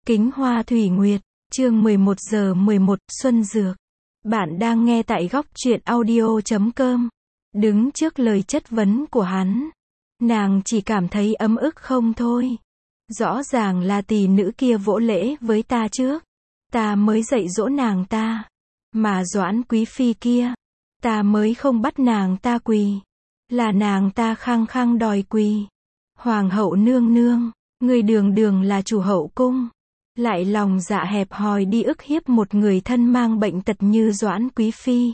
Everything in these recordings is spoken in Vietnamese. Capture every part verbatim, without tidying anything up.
Kính Hoa Thủy Nguyệt, chương mười một giờ mười một, Xuân Dược. Bạn đang nghe tại góc truyện audio chấm com. Đứng trước lời chất vấn của hắn, nàng chỉ cảm thấy ấm ức không thôi. Rõ ràng là tỷ nữ kia vỗ lễ với ta trước, ta mới dạy dỗ nàng ta. Mà Doãn Quý Phi kia, ta mới không bắt nàng ta quỳ. Là nàng ta khăng khăng đòi quỳ. Hoàng hậu nương nương, người đường đường là chủ hậu cung, lại lòng dạ hẹp hòi đi ức hiếp một người thân mang bệnh tật như Doãn Quý Phi.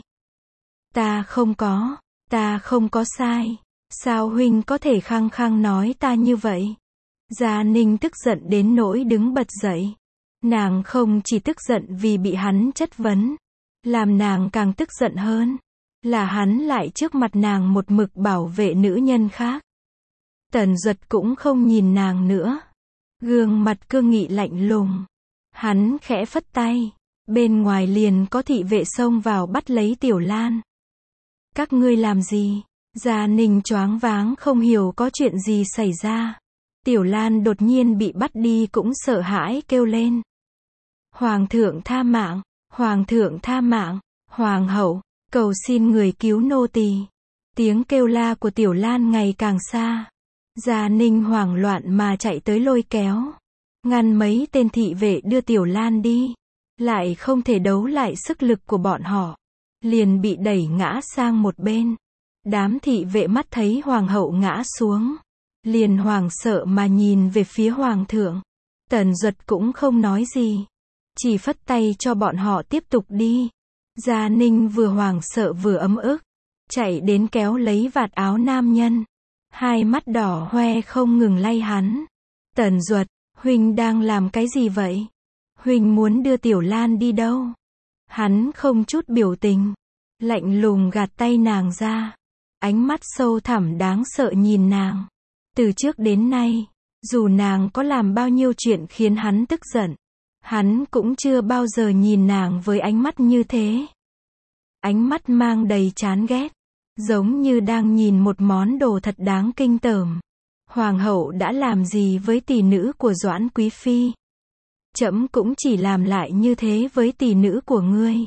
Ta không có, ta không có sai. Sao huynh có thể khăng khăng nói ta như vậy? Gia Ninh tức giận đến nỗi đứng bật dậy. Nàng không chỉ tức giận vì bị hắn chất vấn, làm nàng càng tức giận hơn là hắn lại trước mặt nàng một mực bảo vệ nữ nhân khác. Tần Duật cũng không nhìn nàng nữa, gương mặt cương nghị lạnh lùng. Hắn khẽ phất tay, bên ngoài liền có thị vệ xông vào bắt lấy Tiểu Lan. Các ngươi làm gì? Gia Ninh choáng váng không hiểu có chuyện gì xảy ra. Tiểu Lan đột nhiên bị bắt đi cũng sợ hãi kêu lên. Hoàng thượng tha mạng, hoàng thượng tha mạng, hoàng hậu, cầu xin người cứu nô tỳ. Tiếng kêu la của Tiểu Lan ngày càng xa. Gia Ninh hoảng loạn mà chạy tới lôi kéo, ngăn mấy tên thị vệ đưa Tiểu Lan đi. Lại không thể đấu lại sức lực của bọn họ, liền bị đẩy ngã sang một bên. Đám thị vệ mắt thấy hoàng hậu ngã xuống, liền hoảng sợ mà nhìn về phía hoàng thượng. Tần Duật cũng không nói gì, chỉ phất tay cho bọn họ tiếp tục đi. Gia Ninh vừa hoảng sợ vừa ấm ức, chạy đến kéo lấy vạt áo nam nhân, hai mắt đỏ hoe không ngừng lay hắn. Tần Duật, huynh đang làm cái gì vậy? Huynh muốn đưa Tiểu Lan đi đâu? Hắn không chút biểu tình, lạnh lùng gạt tay nàng ra, ánh mắt sâu thẳm đáng sợ nhìn nàng. Từ trước đến nay, dù nàng có làm bao nhiêu chuyện khiến hắn tức giận, hắn cũng chưa bao giờ nhìn nàng với ánh mắt như thế. Ánh mắt mang đầy chán ghét, giống như đang nhìn một món đồ thật đáng kinh tởm. Hoàng hậu đã làm gì với tỷ nữ của Doãn Quý Phi? Trẫm cũng chỉ làm lại như thế với tỷ nữ của ngươi.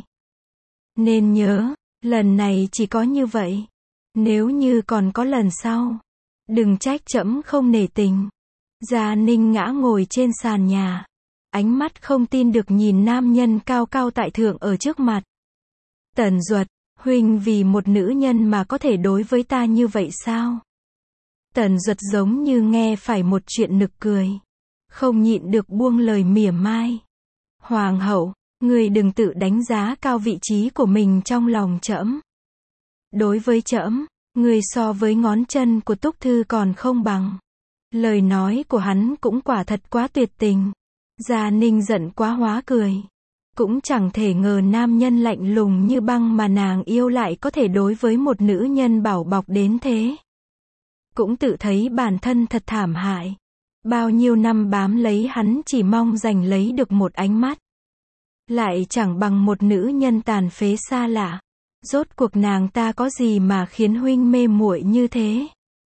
Nên nhớ, lần này chỉ có như vậy. Nếu như còn có lần sau, đừng trách trẫm không nể tình. Gia Ninh ngã ngồi trên sàn nhà, ánh mắt không tin được nhìn nam nhân cao cao tại thượng ở trước mặt. Tần Duật, huynh vì một nữ nhân mà có thể đối với ta như vậy sao? Tần Duật giống như nghe phải một chuyện nực cười, không nhịn được buông lời mỉa mai. Hoàng hậu, người đừng tự đánh giá cao vị trí của mình trong lòng trẫm. Đối với trẫm, người so với ngón chân của Túc Thư còn không bằng. Lời nói của hắn cũng quả thật quá tuyệt tình. Gia Ninh giận quá hóa cười. Cũng chẳng thể ngờ nam nhân lạnh lùng như băng mà nàng yêu lại có thể đối với một nữ nhân bảo bọc đến thế. Cũng tự thấy bản thân thật thảm hại. Bao nhiêu năm bám lấy hắn chỉ mong giành lấy được một ánh mắt. Lại chẳng bằng một nữ nhân tàn phế xa lạ. Rốt cuộc nàng ta có gì mà khiến huynh mê muội như thế?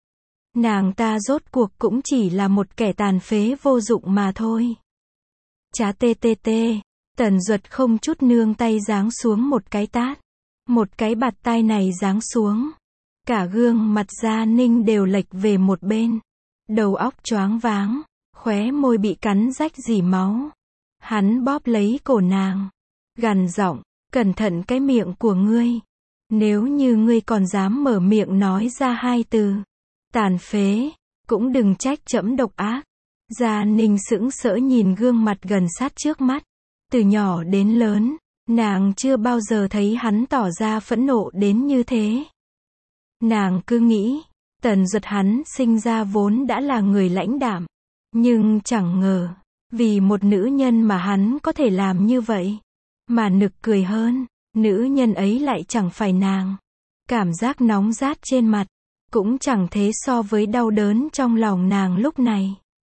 Nàng ta rốt cuộc cũng chỉ là một kẻ tàn phế vô dụng mà thôi. Chá tê tê tê, Tần Duật không chút nương tay giáng xuống một cái tát. Một cái bạt tai này giáng xuống, cả gương mặt Gia Ninh đều lệch về một bên. Đầu óc choáng váng, khóe môi bị cắn rách rỉ máu. Hắn bóp lấy cổ nàng, gằn giọng, cẩn thận cái miệng của ngươi. Nếu như ngươi còn dám mở miệng nói ra hai từ tàn phế, cũng đừng trách trẫm độc ác. Gia Ninh sững sỡ nhìn gương mặt gần sát trước mắt. Từ nhỏ đến lớn, nàng chưa bao giờ thấy hắn tỏ ra phẫn nộ đến như thế. Nàng cứ nghĩ, Tần Duật hắn sinh ra vốn đã là người lãnh đạm. Nhưng chẳng ngờ, vì một nữ nhân mà hắn có thể làm như vậy. Mà nực cười hơn, nữ nhân ấy lại chẳng phải nàng. Cảm giác nóng rát trên mặt, cũng chẳng thế so với đau đớn trong lòng nàng lúc này.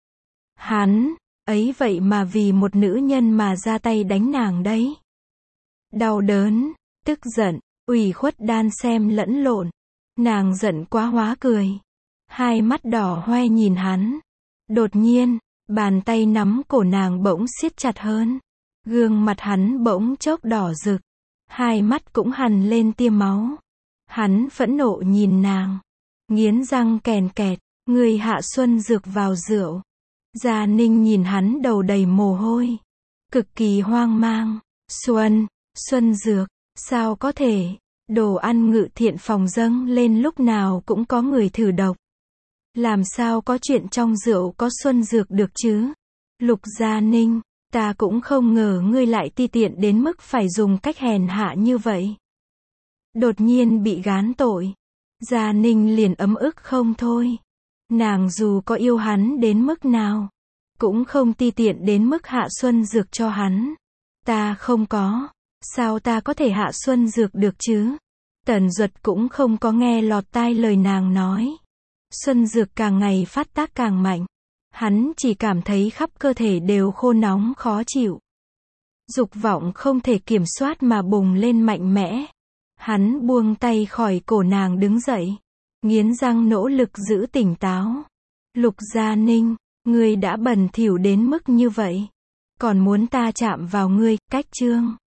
Hắn, ấy vậy mà vì một nữ nhân mà ra tay đánh nàng đấy. Đau đớn, tức giận, ủy khuất đan xem lẫn lộn. Nàng giận quá hóa cười. Hai mắt đỏ hoe nhìn hắn. Đột nhiên, Bàn tay nắm cổ nàng bỗng siết chặt hơn. Gương mặt hắn bỗng chốc đỏ rực. Hai mắt cũng hằn lên tia máu. Hắn phẫn nộ nhìn nàng. Nghiến răng kèn kẹt. Người hạ xuân dược vào rượu. Gia Ninh nhìn hắn đầu đầy mồ hôi. Cực kỳ hoang mang. Xuân, xuân dược, sao có thể? Đồ ăn ngự thiện phòng dâng lên lúc nào cũng có người thử độc. Làm sao có chuyện trong rượu có xuân dược được chứ? Lục Gia Ninh, ta cũng không ngờ ngươi lại ti tiện đến mức phải dùng cách hèn hạ như vậy. Đột nhiên bị gán tội. Gia Ninh liền ấm ức không thôi. Nàng dù có yêu hắn đến mức nào, cũng không ti tiện đến mức hạ xuân dược cho hắn. Ta không có. Sao ta có thể hạ xuân dược được chứ? Tần Duật cũng không có nghe lọt tai lời nàng nói. Xuân dược càng ngày phát tác càng mạnh. Hắn chỉ cảm thấy khắp cơ thể đều khô nóng khó chịu. Dục vọng không thể kiểm soát mà bùng lên mạnh mẽ. Hắn buông tay khỏi cổ nàng đứng dậy. Nghiến răng nỗ lực giữ tỉnh táo. Lục Gia Ninh, ngươi đã bẩn thỉu đến mức như vậy. Còn muốn ta chạm vào ngươi, cách chương.